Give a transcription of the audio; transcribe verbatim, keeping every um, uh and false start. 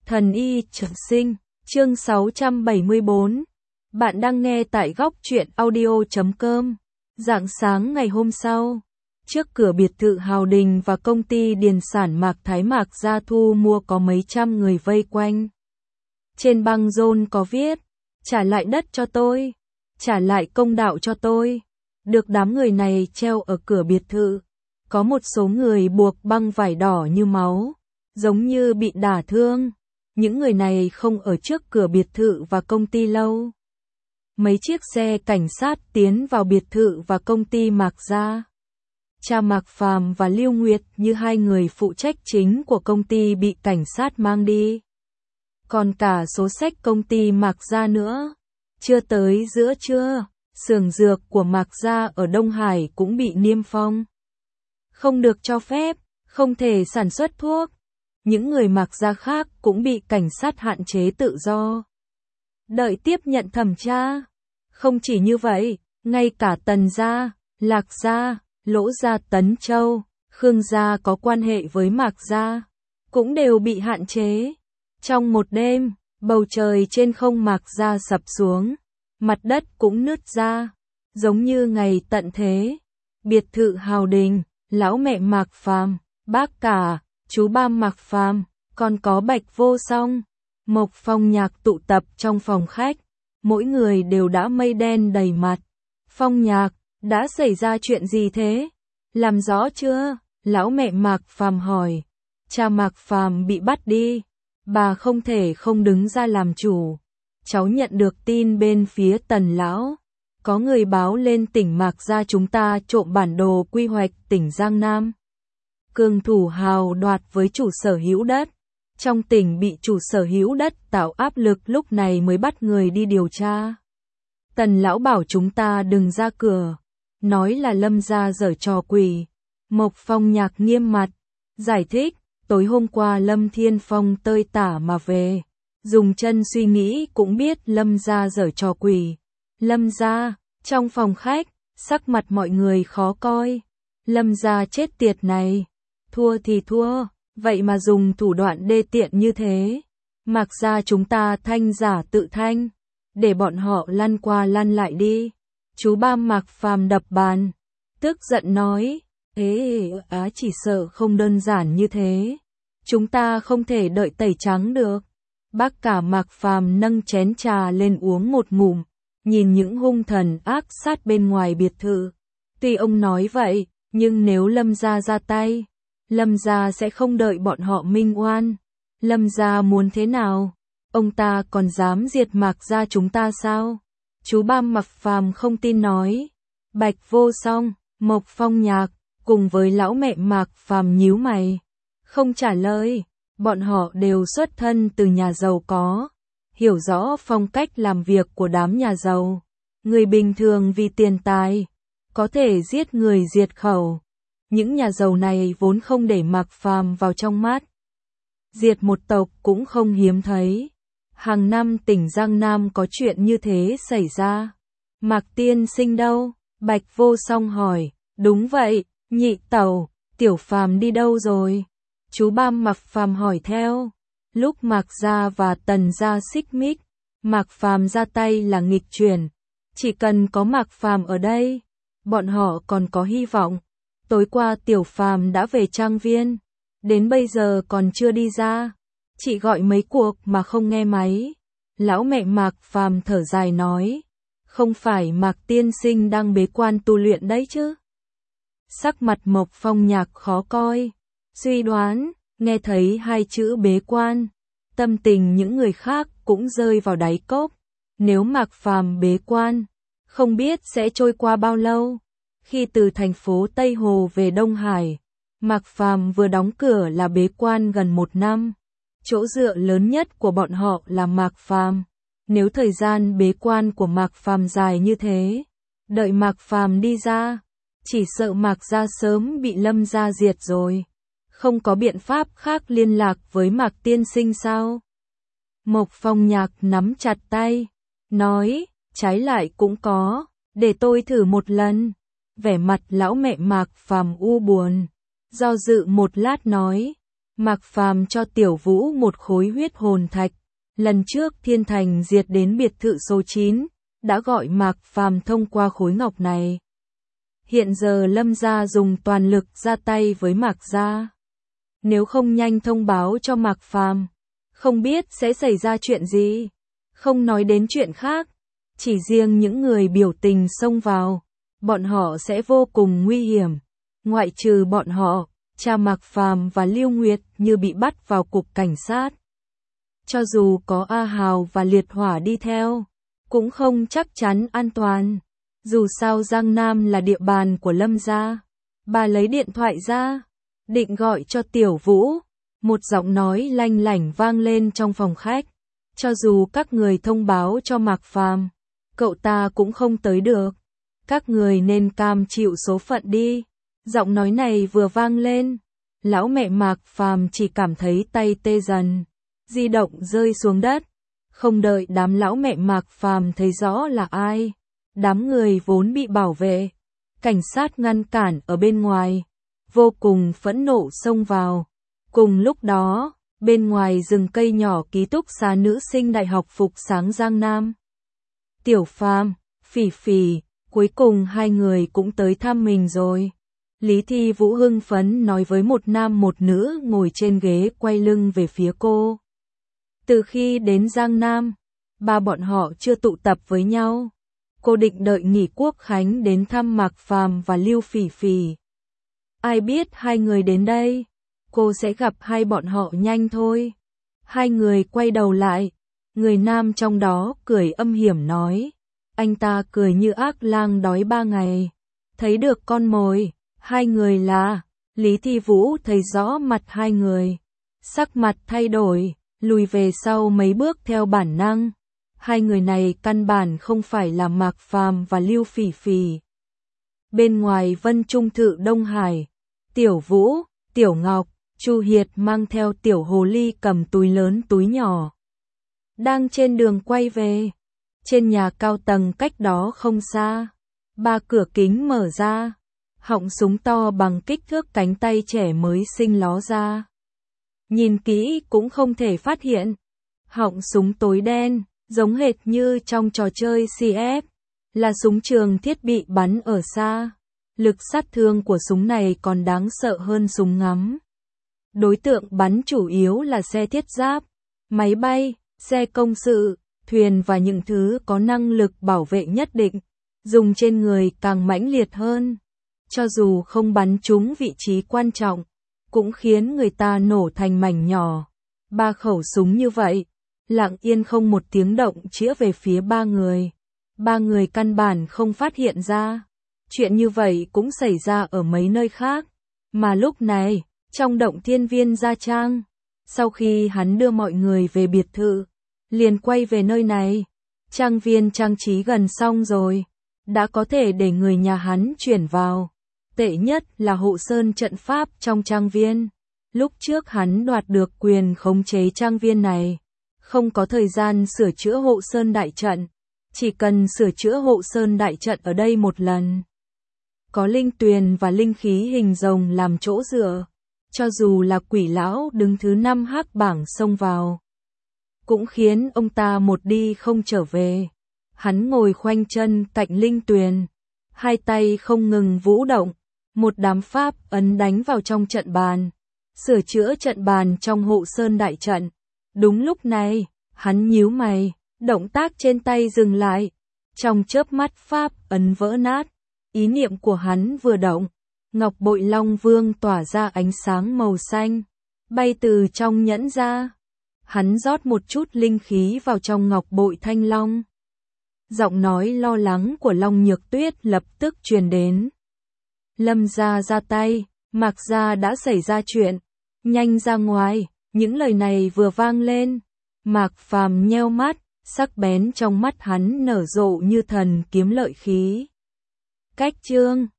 Thần y trường sinh, chương sáu trăm bảy mươi tư. Bạn đang nghe tại góc truyện audio chấm com. Rạng sáng ngày hôm sau, trước cửa biệt thự Hào Đình và công ty điền sản Mạc Thái Mạc Gia thu mua có mấy trăm người vây quanh. Trên băng rôn có viết, trả lại đất cho tôi, trả lại công đạo cho tôi. Được đám người này treo ở cửa biệt thự. Có một số người buộc băng vải đỏ như máu, giống như bị đả thương. Những người này không ở trước cửa biệt thự và công ty lâu. Mấy chiếc xe cảnh sát tiến vào biệt thự và công ty Mạc Gia. Cha Mạc Phàm và Lưu Nguyệt như hai người phụ trách chính của công ty bị cảnh sát mang đi. Còn cả số sách công ty Mạc Gia nữa. Chưa tới giữa trưa, xưởng dược của Mạc Gia ở Đông Hải cũng bị niêm phong. Không được cho phép, không thể sản xuất thuốc. Những người Mạc Gia khác cũng bị cảnh sát hạn chế tự do. Đợi tiếp nhận thẩm tra. Không chỉ như vậy, ngay cả Tần Gia, Lạc Gia, Lỗ Gia Tấn Châu, Khương Gia có quan hệ với Mạc Gia, cũng đều bị hạn chế. Trong một đêm, bầu trời trên không Mạc Gia sập xuống, mặt đất cũng nứt ra, giống như ngày tận thế. Biệt thự Hào Đình, lão mẹ Mạc Phàm, bác cả, chú ba Mạc Phàm, còn có Bạch Vô Song, Mộc Phong Nhạc tụ tập trong phòng khách, mỗi người đều đã mây đen đầy mặt. Phong Nhạc, đã xảy ra chuyện gì thế? Làm rõ chưa? Lão mẹ Mạc Phàm hỏi. Cha Mạc Phàm bị bắt đi, bà không thể không đứng ra làm chủ. Cháu nhận được tin bên phía Tần lão, có người báo lên tỉnh Mạc Gia chúng ta trộm bản đồ quy hoạch tỉnh Giang Nam. Cường thủ hào đoạt với chủ sở hữu đất. Trong tỉnh bị chủ sở hữu đất tạo áp lực lúc này mới bắt người đi điều tra. Tần lão bảo chúng ta đừng ra cửa, nói là Lâm gia giở trò quỷ. Mộc Phong Nhạc nghiêm mặt, giải thích, tối hôm qua Lâm Thiên Phong tơi tả mà về. Dùng chân suy nghĩ cũng biết Lâm gia giở trò quỷ. Lâm gia, trong phòng khách, sắc mặt mọi người khó coi. Lâm gia chết tiệt này, thua thì thua, vậy mà dùng thủ đoạn đê tiện như thế. Mạc Gia chúng ta thanh giả tự thanh, để bọn họ lăn qua lăn lại đi. Chú ba Mạc Phàm đập bàn, tức giận nói, ê á chỉ sợ không đơn giản như thế. Chúng ta không thể đợi tẩy trắng được. Bác cả Mạc Phàm nâng chén trà lên uống một ngụm, nhìn những hung thần ác sát bên ngoài biệt thự. Tuy ông nói vậy, nhưng nếu Lâm gia ra tay, Lâm gia sẽ không đợi bọn họ minh oan. Lâm gia muốn thế nào? Ông ta còn dám diệt Mạc Gia chúng ta sao? Chú ba Mạc Phàm không tin nói. Bạch Vô Song, Mộc Phong Nhạc, cùng với lão mẹ Mạc Phàm nhíu mày, không trả lời. Bọn họ đều xuất thân từ nhà giàu có, hiểu rõ phong cách làm việc của đám nhà giàu. Người bình thường vì tiền tài, có thể giết người diệt khẩu. Những nhà giàu này vốn không để Mạc Phàm vào trong mắt. Diệt một tộc cũng không hiếm thấy. Hàng năm tỉnh Giang Nam có chuyện như thế xảy ra. Mạc tiên sinh đâu? Bạch Vô Song hỏi. Đúng vậy, nhị tẩu, Tiểu Phàm đi đâu rồi? Chú ba Mạc Phàm hỏi theo. Lúc Mạc Gia và Tần Gia xích mích, Mạc Phàm ra tay là nghịch chuyển. Chỉ cần có Mạc Phàm ở đây, bọn họ còn có hy vọng. Tối qua Tiểu Phàm đã về trang viên, đến bây giờ còn chưa đi ra. Chị gọi mấy cuộc mà không nghe máy. Lão mẹ Mạc Phàm thở dài nói, không phải Mạc tiên sinh đang bế quan tu luyện đấy chứ? Sắc mặt Mộc Phong Nhạc khó coi, suy đoán, nghe thấy hai chữ bế quan, tâm tình những người khác cũng rơi vào đáy cốc. Nếu Mạc Phàm bế quan, không biết sẽ trôi qua bao lâu. Khi từ thành phố Tây Hồ về Đông Hải, Mạc Phàm vừa đóng cửa là bế quan gần một năm. Chỗ dựa lớn nhất của bọn họ là Mạc Phàm. Nếu thời gian bế quan của Mạc Phàm dài như thế, đợi Mạc Phàm đi ra, chỉ sợ Mạc Gia sớm bị Lâm gia diệt rồi. Không có biện pháp khác liên lạc với Mạc tiên sinh sao? Mộc Phong Nhạc nắm chặt tay, nói, trái lại cũng có, để tôi thử một lần. Vẻ mặt lão mẹ Mạc Phàm u buồn, do dự một lát nói, Mạc Phàm cho Tiểu Vũ một khối huyết hồn thạch. Lần trước Thiên Thành diệt đến biệt thự số chín, đã gọi Mạc Phàm thông qua khối ngọc này. Hiện giờ Lâm gia dùng toàn lực ra tay với Mạc gia. Nếu không nhanh thông báo cho Mạc Phàm, không biết sẽ xảy ra chuyện gì. Không nói đến chuyện khác, chỉ riêng những người biểu tình xông vào, bọn họ sẽ vô cùng nguy hiểm. Ngoại trừ bọn họ, cha Mạc Phàm và Lưu Nguyệt như bị bắt vào cục cảnh sát. Cho dù có A Hào và Liệt Hỏa đi theo, cũng không chắc chắn an toàn. Dù sao Giang Nam là địa bàn của Lâm gia. Bà lấy điện thoại ra, định gọi cho Tiểu Vũ. Một giọng nói lanh lảnh vang lên trong phòng khách. Cho dù các người thông báo cho Mạc Phàm, cậu ta cũng không tới được. Các người nên cam chịu số phận đi. Giọng nói này vừa vang lên, lão mẹ Mạc Phàm chỉ cảm thấy tay tê dần. Di động rơi xuống đất. Không đợi đám lão mẹ Mạc Phàm thấy rõ là ai. Đám người vốn bị bảo vệ, cảnh sát ngăn cản ở bên ngoài, vô cùng phẫn nộ xông vào. Cùng lúc đó, bên ngoài rừng cây nhỏ ký túc xá nữ sinh đại học Phục Sáng Giang Nam. Tiểu Phàm, Phỉ Phỉ, cuối cùng hai người cũng tới thăm mình rồi. Lý Thi Vũ hưng phấn nói với một nam một nữ ngồi trên ghế quay lưng về phía cô. Từ khi đến Giang Nam, ba bọn họ chưa tụ tập với nhau. Cô định đợi nghỉ quốc khánh đến thăm Mạc Phàm và Lưu Phỉ Phỉ. Ai biết hai người đến đây, cô sẽ gặp hai bọn họ nhanh thôi. Hai người quay đầu lại, người nam trong đó cười âm hiểm nói. Anh ta cười như ác lang đói ba ngày. Thấy được con mồi, hai người là. Lý Thi Vũ thấy rõ mặt hai người. Sắc mặt thay đổi, lùi về sau mấy bước theo bản năng. Hai người này căn bản không phải là Mạc Phàm và Lưu Phỉ Phỉ. Bên ngoài Vân Trung Thự Đông Hải, Tiểu Vũ, Tiểu Ngọc, Chu Hiệt mang theo Tiểu Hồ Ly cầm túi lớn túi nhỏ. Đang trên đường quay về. Trên nhà cao tầng cách đó không xa. Ba cửa kính mở ra. Họng súng to bằng kích thước cánh tay trẻ mới sinh ló ra. Nhìn kỹ cũng không thể phát hiện. Họng súng tối đen, giống hệt như trong trò chơi xê ép, là súng trường thiết bị bắn ở xa. Lực sát thương của súng này còn đáng sợ hơn súng ngắm. Đối tượng bắn chủ yếu là xe thiết giáp, máy bay, xe công sự, thuyền và những thứ có năng lực bảo vệ nhất định, dùng trên người càng mãnh liệt hơn. Cho dù không bắn trúng vị trí quan trọng, cũng khiến người ta nổ thành mảnh nhỏ. Ba khẩu súng như vậy, lặng yên không một tiếng động chĩa về phía ba người. Ba người căn bản không phát hiện ra. Chuyện như vậy cũng xảy ra ở mấy nơi khác. Mà lúc này, trong động Thiên Viên Gia Trang, sau khi hắn đưa mọi người về biệt thự, liền quay về nơi này. Trang viên trang trí gần xong rồi, đã có thể để người nhà hắn chuyển vào. Tệ nhất là hộ sơn trận pháp trong trang viên. Lúc trước hắn đoạt được quyền khống chế trang viên này, không có thời gian sửa chữa hộ sơn đại trận, chỉ cần sửa chữa hộ sơn đại trận ở đây một lần. Có linh tuyền và linh khí hình rồng làm chỗ dựa, cho dù là quỷ lão đứng thứ năm hắc bảng xông vào, cũng khiến ông ta một đi không trở về. Hắn ngồi khoanh chân cạnh linh tuyền, hai tay không ngừng vũ động, một đám pháp ấn đánh vào trong trận bàn, sửa chữa trận bàn trong hộ sơn đại trận. Đúng lúc này, hắn nhíu mày, động tác trên tay dừng lại. Trong chớp mắt pháp ấn vỡ nát, ý niệm của hắn vừa động, ngọc bội Long Vương tỏa ra ánh sáng màu xanh, bay từ trong nhẫn ra. Hắn rót một chút linh khí vào trong ngọc bội thanh long. Giọng nói lo lắng của Long Nhược Tuyết lập tức truyền đến. Lâm gia ra tay, Mạc gia đã xảy ra chuyện, nhanh ra ngoài. Những lời này vừa vang lên, Mạc Phàm nheo mắt, sắc bén trong mắt hắn nở rộ như thần kiếm lợi khí. Cách chương